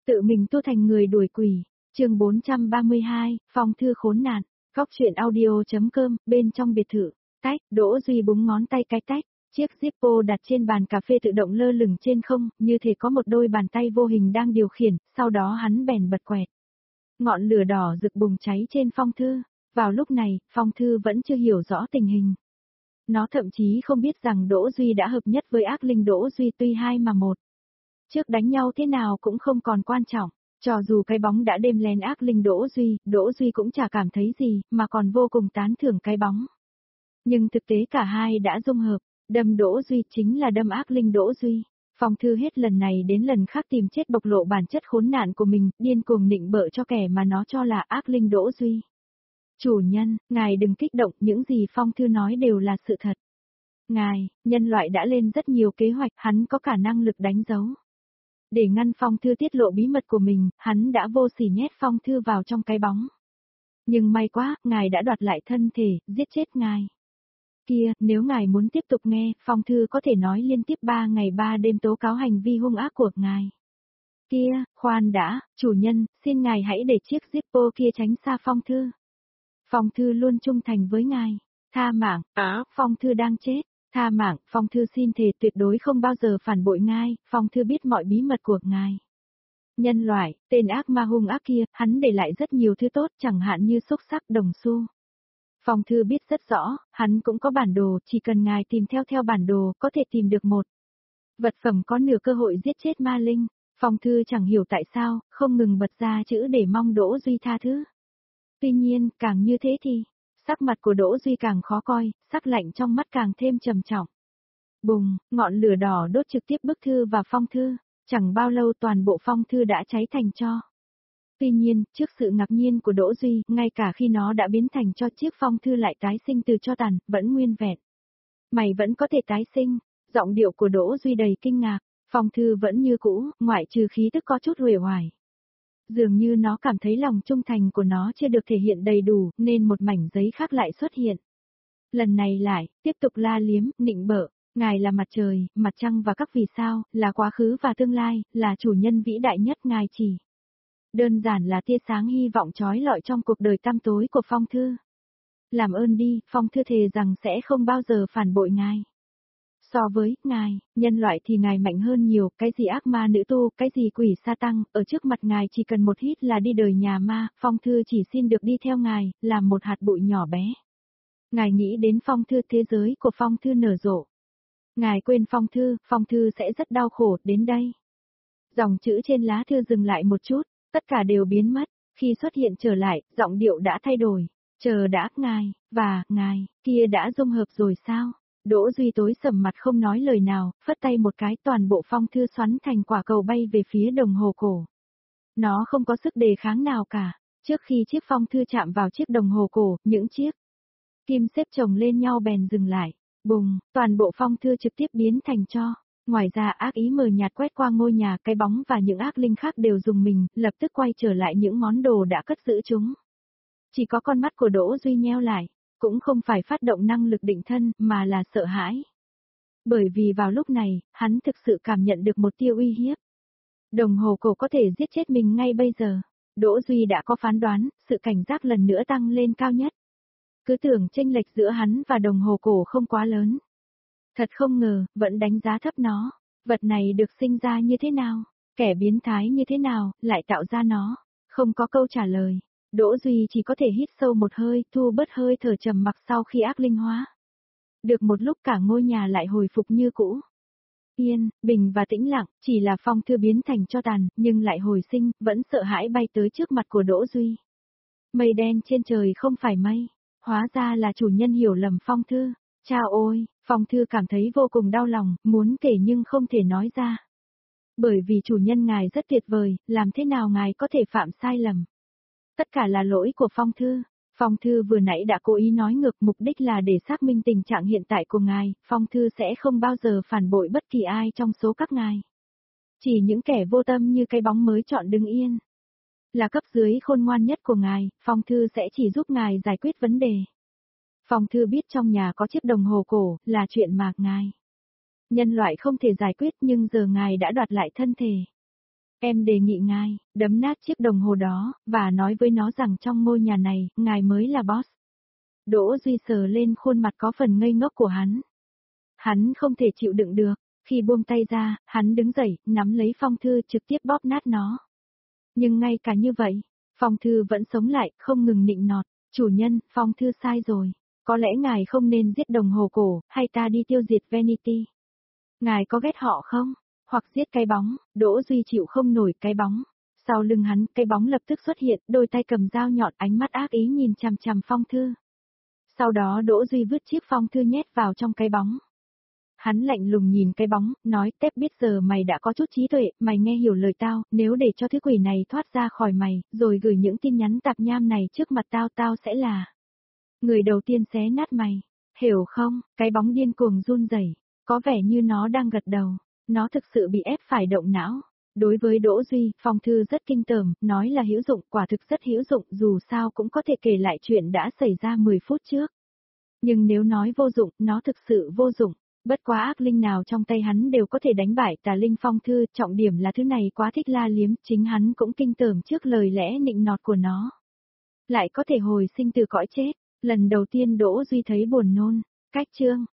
Tự mình tu thành người đuổi quỷ, chương 432, phong thư khốn nạn, góc chuyện audio.com, bên trong biệt thự, tách, Đỗ Duy búng ngón tay cái tách, chiếc Zippo đặt trên bàn cà phê tự động lơ lửng trên không, như thể có một đôi bàn tay vô hình đang điều khiển, sau đó hắn bèn bật quẹt. Ngọn lửa đỏ rực bùng cháy trên phong thư, vào lúc này, phong thư vẫn chưa hiểu rõ tình hình. Nó thậm chí không biết rằng Đỗ Duy đã hợp nhất với ác linh Đỗ Duy tuy hai mà một. Trước đánh nhau thế nào cũng không còn quan trọng, cho dù cái bóng đã đêm lén ác linh Đỗ Duy cũng chả cảm thấy gì, mà còn vô cùng tán thưởng cái bóng. Nhưng thực tế cả hai đã dung hợp, đâm Đỗ Duy chính là đâm ác linh Đỗ Duy. Phong thư hết lần này đến lần khác tìm chết bộc lộ bản chất khốn nạn của mình, điên cuồng nịnh bợ cho kẻ mà nó cho là ác linh Đỗ Duy. Chủ nhân, ngài đừng kích động, những gì phong thư nói đều là sự thật. Ngài, nhân loại đã lên rất nhiều kế hoạch, hắn có cả năng lực đánh dấu. Để ngăn phong thư tiết lộ bí mật của mình, hắn đã vô sỉ nhét phong thư vào trong cái bóng. Nhưng may quá, ngài đã đoạt lại thân thể, giết chết ngài. Kia, nếu ngài muốn tiếp tục nghe, phong thư có thể nói liên tiếp 3 ngày 3 đêm tố cáo hành vi hung ác của ngài. Kia, khoan đã, chủ nhân, xin ngài hãy để chiếc Zippo kia tránh xa phong thư. Phong thư luôn trung thành với ngài. Tha mạng, phong thư đang chết. Tha mạng, phong thư xin thề tuyệt đối không bao giờ phản bội ngài, phong thư biết mọi bí mật của ngài. Nhân loại, tên ác ma hung ác kia, hắn để lại rất nhiều thứ tốt chẳng hạn như xúc xắc đồng xu. Phong thư biết rất rõ, hắn cũng có bản đồ, chỉ cần ngài tìm theo bản đồ, có thể tìm được một vật phẩm có nửa cơ hội giết chết ma linh. Phong thư chẳng hiểu tại sao, không ngừng bật ra chữ để mong Đỗ Duy tha thứ. Tuy nhiên, càng như thế thì, sắc mặt của Đỗ Duy càng khó coi, sắc lạnh trong mắt càng thêm trầm trọng. Bùng, ngọn lửa đỏ đốt trực tiếp bức thư và phong thư, chẳng bao lâu toàn bộ phong thư đã cháy thành tro. Tuy nhiên, trước sự ngạc nhiên của Đỗ Duy, ngay cả khi nó đã biến thành tro chiếc phong thư lại tái sinh từ tro tàn, vẫn nguyên vẹn. Mày vẫn có thể tái sinh, giọng điệu của Đỗ Duy đầy kinh ngạc, phong thư vẫn như cũ, ngoại trừ khí tức có chút uể oải. Dường như nó cảm thấy lòng trung thành của nó chưa được thể hiện đầy đủ, nên một mảnh giấy khác lại xuất hiện. Lần này lại, tiếp tục la liếm, nịnh bợ, ngài là mặt trời, mặt trăng và các vì sao, là quá khứ và tương lai, là chủ nhân vĩ đại nhất ngài chỉ. Đơn giản là tia sáng hy vọng trói lọi trong cuộc đời tăm tối của phong thư. Làm ơn đi, phong thư thề rằng sẽ không bao giờ phản bội ngài. So với, ngài, nhân loại thì ngài mạnh hơn nhiều, cái gì ác ma nữ tu, cái gì quỷ sa tăng, ở trước mặt ngài chỉ cần một hít là đi đời nhà ma, phong thư chỉ xin được đi theo ngài, làm một hạt bụi nhỏ bé. Ngài nghĩ đến phong thư thế giới của phong thư nở rộ. Ngài quên phong thư sẽ rất đau khổ, đến đây. Dòng chữ trên lá thư dừng lại một chút, tất cả đều biến mất, khi xuất hiện trở lại, giọng điệu đã thay đổi. Chờ đã, ngài, và, ngài, kia đã dung hợp rồi sao? Đỗ Duy tối sầm mặt không nói lời nào, phất tay một cái toàn bộ phong thư xoắn thành quả cầu bay về phía đồng hồ cổ. Nó không có sức đề kháng nào cả, trước khi chiếc phong thư chạm vào chiếc đồng hồ cổ, những chiếc kim xếp chồng lên nhau bèn dừng lại. Bùng, toàn bộ phong thư trực tiếp biến thành tro. Ngoài ra ác ý mờ nhạt quét qua ngôi nhà, cái bóng và những ác linh khác đều dùng mình, lập tức quay trở lại những món đồ đã cất giữ chúng. Chỉ có con mắt của Đỗ Duy nheo lại, cũng không phải phát động năng lực định thân, mà là sợ hãi. Bởi vì vào lúc này, hắn thực sự cảm nhận được một tia uy hiếp. Đồng hồ cổ có thể giết chết mình ngay bây giờ. Đỗ Duy đã có phán đoán, sự cảnh giác lần nữa tăng lên cao nhất. Cứ tưởng chênh lệch giữa hắn và đồng hồ cổ không quá lớn. Thật không ngờ, vẫn đánh giá thấp nó. Vật này được sinh ra như thế nào? Kẻ biến thái như thế nào, lại tạo ra nó? Không có câu trả lời. Đỗ Duy chỉ có thể hít sâu một hơi, thu bớt hơi thở trầm mặc sau khi ác linh hóa. Được một lúc cả ngôi nhà lại hồi phục như cũ. Yên, bình và tĩnh lặng, chỉ là phong thư biến thành tro tàn, nhưng lại hồi sinh, vẫn sợ hãi bay tới trước mặt của Đỗ Duy. Mây đen trên trời không phải mây, hóa ra là chủ nhân hiểu lầm phong thư. Chao ôi, phong thư cảm thấy vô cùng đau lòng, muốn kể nhưng không thể nói ra. Bởi vì chủ nhân ngài rất tuyệt vời, làm thế nào ngài có thể phạm sai lầm? Tất cả là lỗi của phong thư. Phong thư vừa nãy đã cố ý nói ngược, mục đích là để xác minh tình trạng hiện tại của ngài, phong thư sẽ không bao giờ phản bội bất kỳ ai trong số các ngài. Chỉ những kẻ vô tâm như cái bóng mới chọn đứng yên. Là cấp dưới khôn ngoan nhất của ngài, phong thư sẽ chỉ giúp ngài giải quyết vấn đề. Phong thư biết trong nhà có chiếc đồng hồ cổ, là chuyện mà ngài. Nhân loại không thể giải quyết nhưng giờ ngài đã đoạt lại thân thể. Em đề nghị ngài, đấm nát chiếc đồng hồ đó, và nói với nó rằng trong ngôi nhà này, ngài mới là boss. Đỗ Duy sờ lên khuôn mặt có phần ngây ngốc của hắn. Hắn không thể chịu đựng được, khi buông tay ra, hắn đứng dậy, nắm lấy phong thư trực tiếp bóp nát nó. Nhưng ngay cả như vậy, phong thư vẫn sống lại, không ngừng nịnh nọt. Chủ nhân, phong thư sai rồi. Có lẽ ngài không nên giết đồng hồ cổ, hay ta đi tiêu diệt Vanity. Ngài có ghét họ không? Hoặc giết cái bóng, Đỗ Duy chịu không nổi cái bóng. Sau lưng hắn, cái bóng lập tức xuất hiện, đôi tay cầm dao nhọn, ánh mắt ác ý nhìn chằm chằm phong thư. Sau đó Đỗ Duy vứt chiếc phong thư nhét vào trong cái bóng. Hắn lạnh lùng nhìn cái bóng, nói Tép biết giờ mày đã có chút trí tuệ, mày nghe hiểu lời tao, nếu để cho thứ quỷ này thoát ra khỏi mày, rồi gửi những tin nhắn tạp nham này trước mặt tao, tao sẽ là người đầu tiên xé nát mày. Hiểu không? Cái bóng điên cuồng run rẩy, có vẻ như nó đang gật đầu, nó thực sự bị ép phải động não. Đối với Đỗ Duy, phong thư rất kinh tởm, nói là hữu dụng, quả thực rất hữu dụng, dù sao cũng có thể kể lại chuyện đã xảy ra 10 phút trước. Nhưng nếu nói vô dụng, nó thực sự vô dụng. Bất quá ác linh nào trong tay hắn đều có thể đánh bại tà linh phong thư, trọng điểm là thứ này quá thích la liếm, chính hắn cũng kinh tởm trước lời lẽ nịnh nọt của nó. Lại có thể hồi sinh từ cõi chết, lần đầu tiên Đỗ Duy thấy buồn nôn. Cách chương